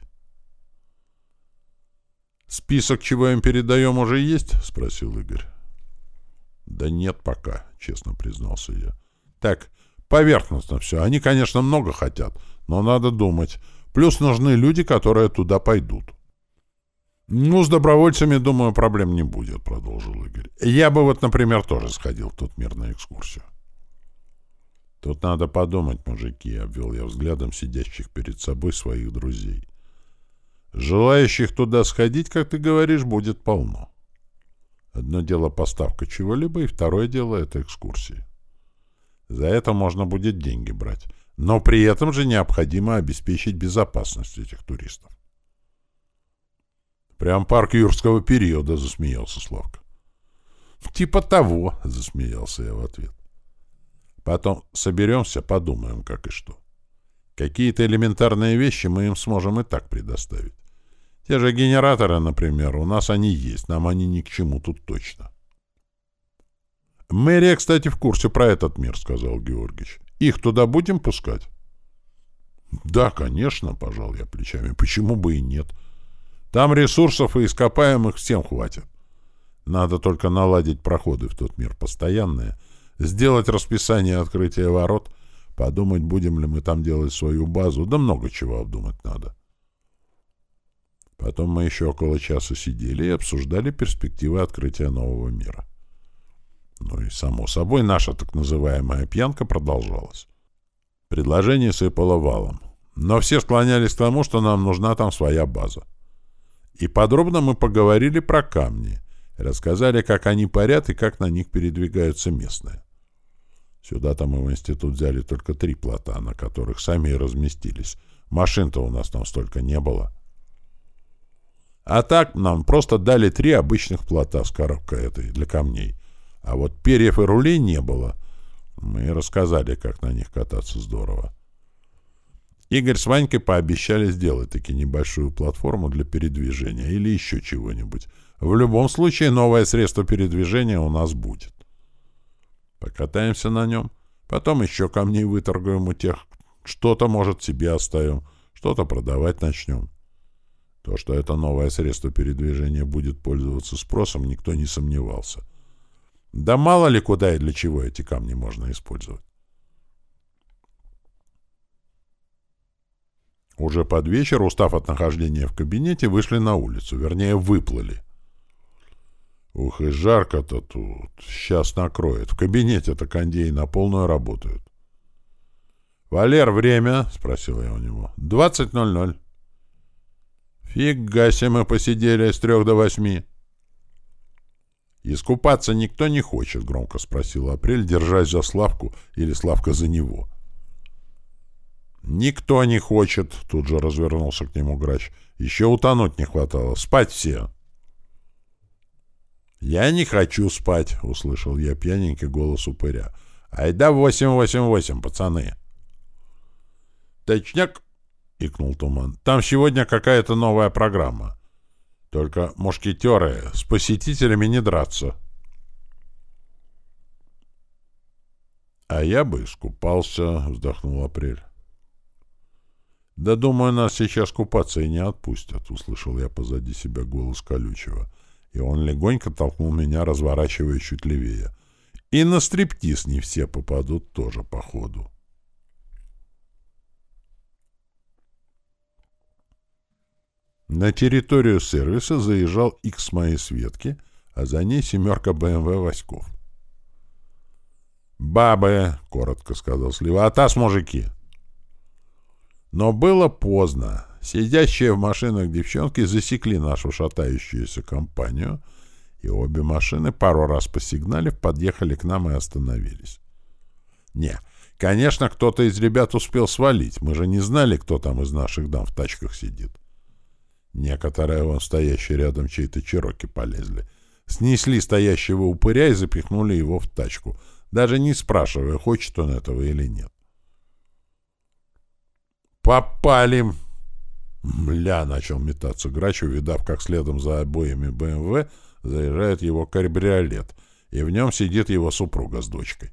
«Список, чего им передаем, уже есть?» — спросил Игорь. «Да нет пока», — честно признался я. «Так, поверхностно все. Они, конечно, много хотят, но надо думать. Плюс нужны люди, которые туда пойдут». «Ну, с добровольцами, думаю, проблем не будет», — продолжил Игорь. «Я бы вот, например, тоже сходил в тот мир на экскурсию». «Тут надо подумать, мужики», — обвел я взглядом сидящих перед собой своих друзей. «Желающих туда сходить, как ты говоришь, будет полно. Одно дело поставка чего-либо, и второе дело — это экскурсии. За это можно будет деньги брать, но при этом же необходимо обеспечить безопасность этих туристов». «Прям парк юрского периода», — засмеялся Славка. «Типа того», — засмеялся я в ответ. «Потом соберемся, подумаем, как и что. Какие-то элементарные вещи мы им сможем и так предоставить. Те же генераторы, например, у нас они есть, нам они ни к чему тут точно». «Мэрия, кстати, в курсе про этот мир», — сказал Георгиевич. «Их туда будем пускать?» «Да, конечно», — пожал я плечами. «Почему бы и нет? Там ресурсов и ископаемых всем хватит. Надо только наладить проходы в тот мир постоянные, сделать расписание открытия ворот, подумать, будем ли мы там делать свою базу, да много чего обдумать надо». Потом мы еще около часа сидели и обсуждали перспективы открытия нового мира. Ну и, само собой, наша так называемая пьянка продолжалась. Предложение сыпало валом, но все склонялись к тому, что нам нужна там своя база. И подробно мы поговорили про камни, рассказали, как они парят и как на них передвигаются местные. Сюда-то мы в институт взяли только три плота, на которых сами и разместились. Машин-то у нас там столько не было. А так нам просто дали три обычных плота с коробкой этой для камней. А вот перьев и рулей не было. Мы и рассказали, как на них кататься здорово. Игорь с Ванькой пообещали сделать таки небольшую платформу для передвижения или еще чего-нибудь. В любом случае, новое средство передвижения у нас будет. Покатаемся на нем, потом еще камней выторгуем у тех, что-то, может, себе оставим, что-то продавать начнем. То, что это новое средство передвижения будет пользоваться спросом, никто не сомневался. Да мало ли куда и для чего эти камни можно использовать. Уже под вечер, устав от нахождения в кабинете, вышли на улицу, вернее, выплыли. Ух, и жарко-то тут. Сейчас накроет. В кабинете-то кондеи на полную работают. «Валер, время?» — спросил я у него. «Двадцать ноль ноль». «Фига себе мы посидели с трех до восьми». «Искупаться никто не хочет?» — громко спросил Апрель, держась за Славку или Славка за него. «Никто не хочет», — тут же развернулся к нему Грач. «Еще утонуть не хватало. Спать все». «Я не хочу спать», — услышал я пьяненький голос упыря. «Айда восемь восемь восемь, пацаны». «Точняк», — икнул Туман. «Там сегодня какая-то новая программа. Только мушкетеры с посетителями не драться». «А я бы искупался», — вздохнул Апрель. «Да, думаю, нас сейчас купаться и не отпустят», — услышал я позади себя голос Колючего. И он легонько толкнул меня, разворачивая чуть левее. «И на стриптиз не все попадут тоже, походу». На территорию сервиса заезжал Икс моей Светки, а за ней семерка БМВ Васьков. «Бабы», — коротко сказал Слива, — «а таз, мужики». Но было поздно. Сидящие в машинах девчонки засекли нашу шатающуюся компанию, и обе машины, пару раз посигналив, подъехали к нам и остановились. Не, конечно, кто-то из ребят успел свалить. Мы же не знали, кто там из наших дам в тачках сидит. Некоторые, вон стоящие рядом, чьи-то чероки полезли. Снесли стоящего упыря и запихнули его в тачку, даже не спрашивая, хочет он этого или нет. «Попали!» «Мля!» — начал метаться Грач, увидав, как следом за обоими бэ эм вэ заезжает его кабриолет, и в нем сидит его супруга с дочкой.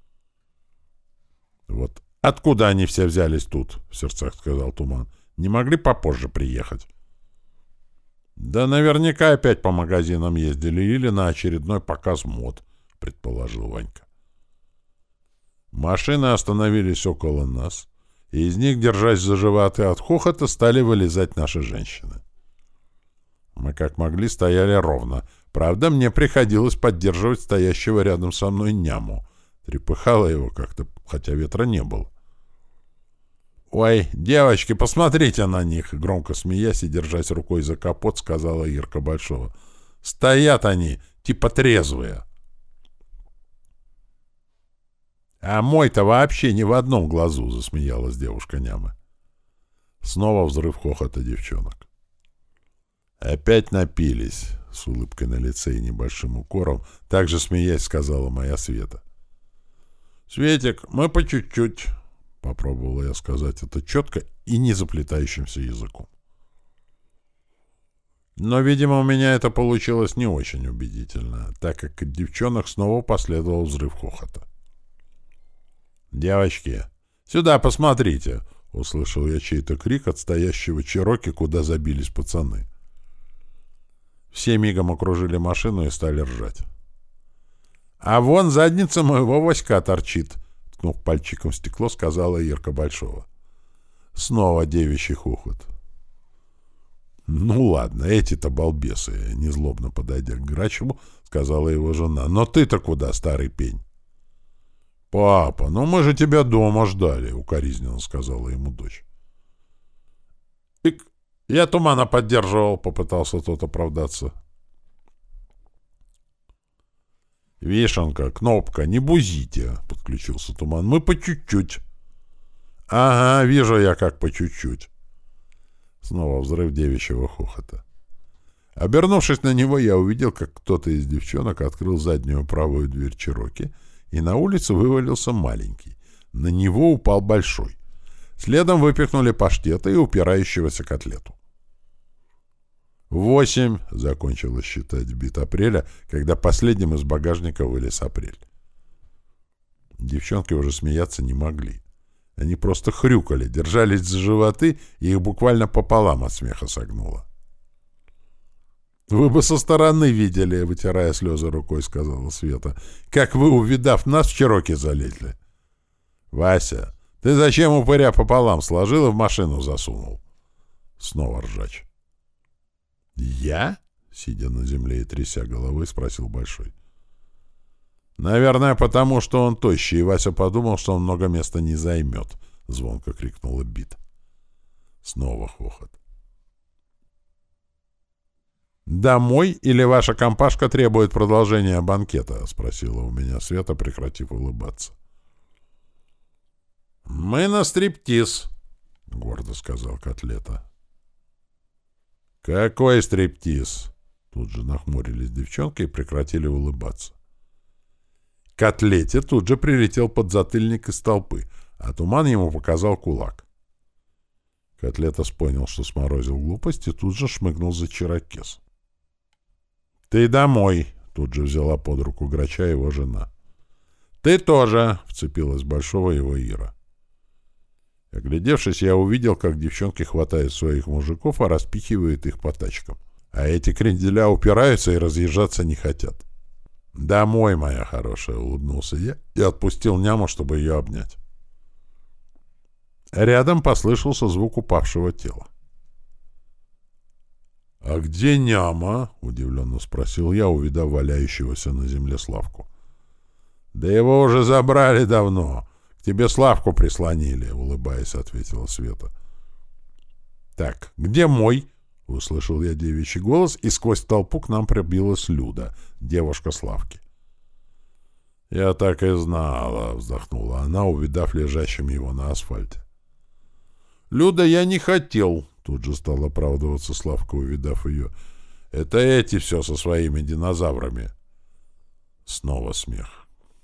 «Вот откуда они все взялись тут?» — в сердцах сказал Туман. «Не могли попозже приехать?» «Да наверняка опять по магазинам ездили или на очередной показ мод», — предположил Ванька. Машины остановились около нас, и из них, держась за животы от хохота, стали вылезать наши женщины. Мы как могли стояли ровно. Правда, мне приходилось поддерживать стоящего рядом со мной няму. Трепыхало его как-то, хотя ветра не было. «Ой, девочки, посмотрите на них!» — громко смеясь и держась рукой за капот, сказала Ирка Большого. «Стоят они, типа трезвые!» «А мой-то вообще ни в одном глазу!» — засмеялась девушка Нямы. Снова взрыв хохота девчонок. «Опять напились!» — с улыбкой на лице и небольшим укором, также смеясь, сказала моя Света. «Светик, мы по чуть-чуть!» — попробовала я сказать это четко и не заплетающимся языком. Но, видимо, у меня это получилось не очень убедительно, так как от девчонок снова последовал взрыв хохота. «Девочки, сюда посмотрите!» — услышал я чей-то крик от стоящего Чероки, куда забились пацаны. Все мигом окружили машину и стали ржать. «А вон задница моего Васька торчит!» — ткнув пальчиком в стекло, сказала Ирка Большого. Снова девичий хохот. «Ну ладно, эти-то балбесы!» — незлобно подойдя к Грачеву, сказала его жена. «Но ты-то куда, старый пень?» «Папа, ну мы же тебя дома ждали», — укоризненно сказала ему дочь. «Ик, я Тумана поддерживал», — попытался тот оправдаться. «Вишенка, Кнопка, не бузите», — подключился Туман. «Мы по чуть-чуть». «Ага, вижу я, как по чуть-чуть». Снова взрыв девичьего хохота. Обернувшись на него, я увидел, как кто-то из девчонок открыл заднюю правую дверь Чероки, и на улицу вывалился маленький. На него упал большой. Следом выпихнули паштета и упирающегося котлету. «Восемь!» — закончила считать бит Апреля, когда последним из багажника вылез Апрель. Девчонки уже смеяться не могли. Они просто хрюкали, держались за животы, и их буквально пополам от смеха согнуло. «Вы бы со стороны видели», — вытирая слезы рукой, сказала Света, «как вы, увидав нас, в Чероки залезли». «Вася, ты зачем упыря пополам сложил и в машину засунул?» Снова ржач. «Я?» — сидя на земле и тряся головой, спросил Большой. «Наверное, потому что он тощий, и Вася подумал, что он много места не займет», — звонко крикнула Бит. Снова хохот. «Домой или ваша компашка требует продолжения банкета?» — спросила у меня Света, прекратив улыбаться. «Мы на стриптиз», — гордо сказал Котлета. «Какой стриптиз?» Тут же нахмурились девчонки и прекратили улыбаться. Котлете тут же прилетел подзатыльник из толпы, а Туман ему показал кулак. Котлета понял, что сморозил глупость, и тут же шмыгнул за чирокез. «Ты домой!» — тут же взяла под руку Грача его жена. «Ты тоже!» — вцепилась Большого его Ира. Оглядевшись, я увидел, как девчонки хватают своих мужиков, а распихивают их по тачкам. А эти кренделя упираются и разъезжаться не хотят. «Домой, моя хорошая!» — улыбнулся я и отпустил няму, чтобы ее обнять. Рядом послышался звук упавшего тела. «А где няма?» — удивленно спросил я, увидав валяющегося на земле Славку. «Да его уже забрали давно. К тебе Славку прислонили», — улыбаясь, ответила Света. Так, где мой? Услышал я девичий голос, и сквозь толпу к нам пробилась Люда, девушка Славки. «Я так и знала», — вздохнула она, увидав лежащим его на асфальте. «Люда, я не хотел», — тут же стал оправдываться Славка, увидав ее. «Это эти все со своими динозаврами». Снова смех.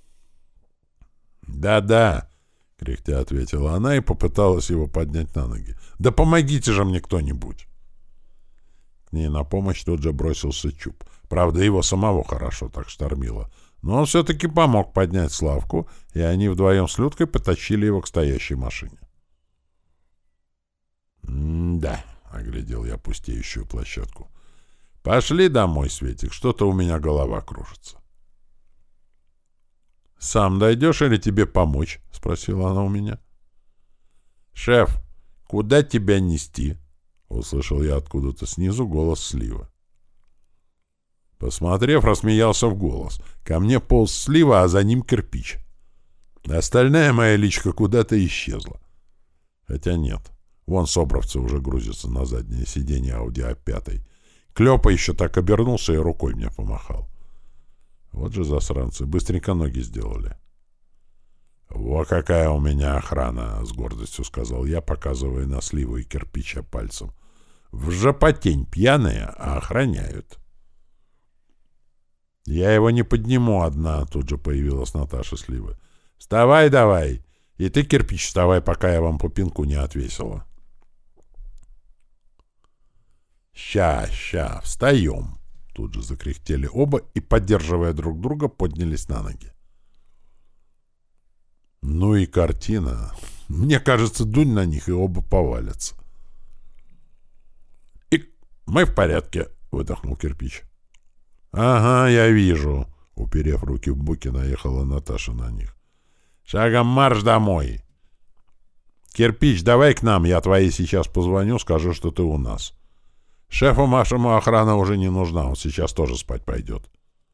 «Да-да», — кряхтя ответила она и попыталась его поднять на ноги. «Да помогите же мне кто-нибудь!» К ней на помощь тут же бросился Чуб. Правда, его самого хорошо так штормило. Но он все-таки помог поднять Славку, и они вдвоем с Людкой потащили его к стоящей машине. «М-да», — оглядел я пустеющую площадку. «Пошли домой, Светик, что-то у меня голова кружится». «Сам дойдешь или тебе помочь?» — спросила она у меня. «Шеф, куда тебя нести?» — услышал я откуда-то снизу голос Слива. Посмотрев, рассмеялся в голос. Ко мне полз Слива, а за ним Кирпич. Остальная моя личка куда-то исчезла. Хотя нет. Вон Собровцы уже грузятся на заднее сиденье Ауди а пять. Клёпа еще так обернулся и рукой мне помахал. Вот же засранцы, быстренько ноги сделали. «Во какая у меня охрана!» — с гордостью сказал я, показывая на Сливу и Кирпича пальцем. «В жопотень пьяные, а охраняют». «Я его не подниму одна», — тут же появилась Наташа Сливы. «Вставай давай! И ты, Кирпич, вставай, пока я вам по пинку не отвесила». «Ща, ща, встаем!» Тут же закряхтели оба и, поддерживая друг друга, поднялись на ноги. Ну и картина. Мне кажется, дунь на них, и оба повалятся. «И мы в порядке», — выдохнул Кирпич. «Ага, я вижу», — уперев руки в боки, наехала Наташа на них. «Шагом марш домой!» «Кирпич, давай к нам, я твоей сейчас позвоню, скажу, что ты у нас. Шефу нашему охрана уже не нужна, он сейчас тоже спать пойдет».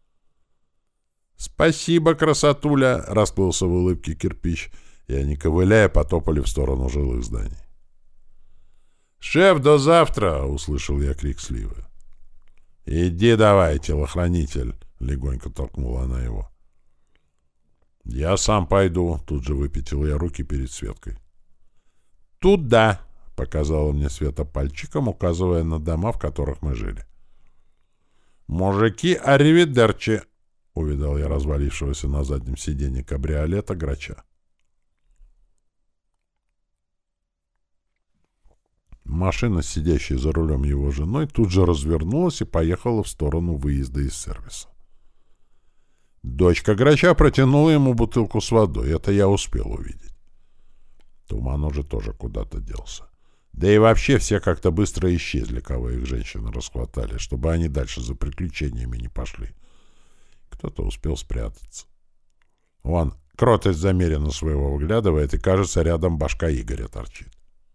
«Спасибо, красотуля!» — расплылся в улыбке Кирпич, и они, ковыляя, потопали в сторону жилых зданий. «Шеф, до завтра!» — услышал я крик Сливы. «Иди давай, телохранитель!» — легонько толкнула она его. «Я сам пойду», — тут же выпятил я руки перед Светкой. «Туда!» — показала мне Света пальчиком, указывая на дома, в которых мы жили. «Мужики, аривидерчи!» — увидал я развалившегося на заднем сиденье кабриолета Грача. Машина, сидящая за рулем его женой, тут же развернулась и поехала в сторону выезда из сервиса. Дочка Грача протянула ему бутылку с водой. Это я успел увидеть. Туман уже тоже куда-то делся. Да и вообще все как-то быстро исчезли, кого их женщины расхватали, чтобы они дальше за приключениями не пошли. Кто-то успел спрятаться. Вон, кротость замеренно своего выглядывает, и, кажется, рядом башка Игоря торчит.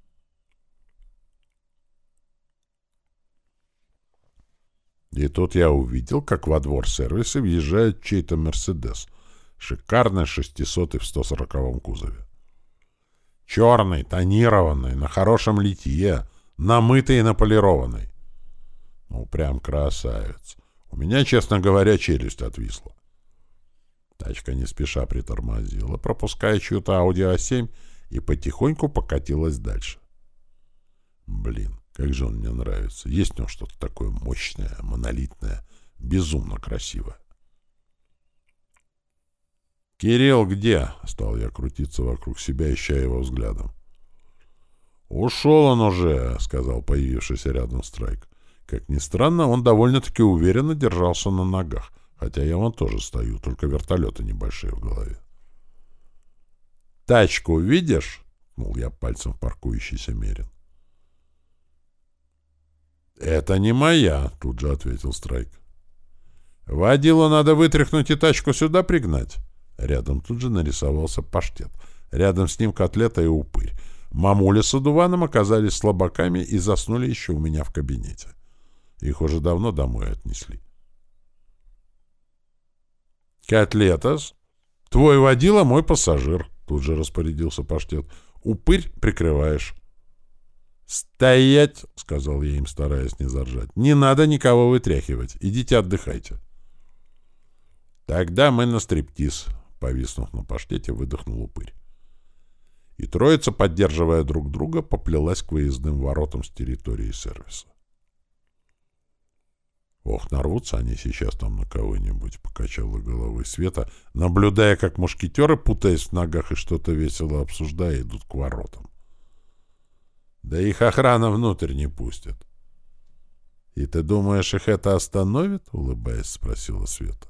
И тут я увидел, как во двор сервиса въезжает чей-то «Мерседес». Шикарный шестисотый в сто сороковом кузове. Черный, тонированный, на хорошем литье, намытый и наполированный. Ну, прям красавец. У меня, честно говоря, челюсть отвисла. Тачка не спеша притормозила, пропуская чью-то Audi а семь, и потихоньку покатилась дальше. Блин, как же он мне нравится. Есть в нем что-то такое мощное, монолитное, безумно красивое. «Кирилл где?» — стал я крутиться вокруг себя, ища его взглядом. «Ушел он уже», — сказал появившийся рядом Страйк. Как ни странно, он довольно-таки уверенно держался на ногах, хотя я вон тоже стою, только вертолеты небольшие в голове. «Тачку видишь?» — ткнул я пальцем в паркующийся Мерин. «Это не моя», — тут же ответил Страйк. «Водилу надо вытряхнуть и тачку сюда пригнать». Рядом тут же нарисовался паштет. Рядом с ним котлета и упырь. Мамуля с одуваном оказались слабаками и заснули еще у меня в кабинете. Их уже давно домой отнесли. «Котлетас, твой водила, мой пассажир», — тут же распорядился паштет. «Упырь прикрываешь». «Стоять!» — сказал я им, стараясь не заржать. «Не надо никого вытряхивать. Идите отдыхайте». «Тогда мы на стриптиз», — повиснув на паштете, выдохнул упырь. И троица, поддерживая друг друга, поплелась к выездным воротам с территории сервиса. «Ох, нарвутся они сейчас там на кого-нибудь», — покачала головой Света, наблюдая, как мушкетеры, путаясь в ногах и что-то весело обсуждая, идут к воротам. «Да их охрана внутрь не пустит». «И ты думаешь, их это остановит?» — улыбаясь, спросила Света.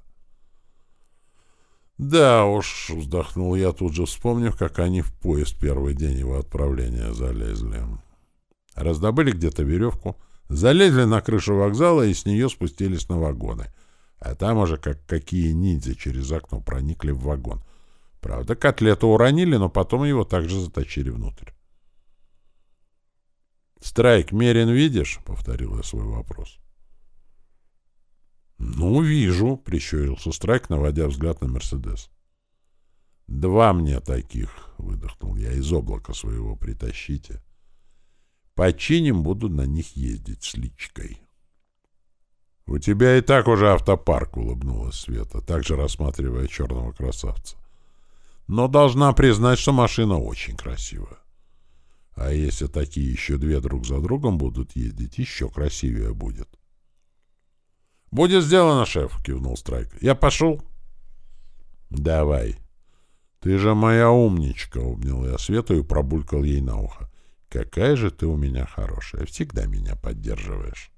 «Да уж», — вздохнул я, тут же вспомнив, как они в поезд первый день его отправления залезли. Раздобыли где-то веревку, залезли на крышу вокзала и с нее спустились на вагоны. А там уже, как какие ниндзя, через окно проникли в вагон. Правда, котлету уронили, но потом его также заточили внутрь. «Страйк, Мерин видишь?» — повторил я свой вопрос. «Ну, вижу», — прищурился Страйк, наводя взгляд на Мерседес. «Два мне таких», — выдохнул я, — «из облака своего притащите. Починим, буду на них ездить с личкой». «У тебя и так уже автопарк», — улыбнулась Света, также рассматривая черного красавца. «Но должна признать, что машина очень красивая. А если такие еще две друг за другом будут ездить, еще красивее будет». «Будет сделано, шеф», — кивнул Страйк. «Я пошел?» «Давай. Ты же моя умничка», — обнял я Свету и пробулькал ей на ухо. «Какая же ты у меня хорошая. Всегда меня поддерживаешь».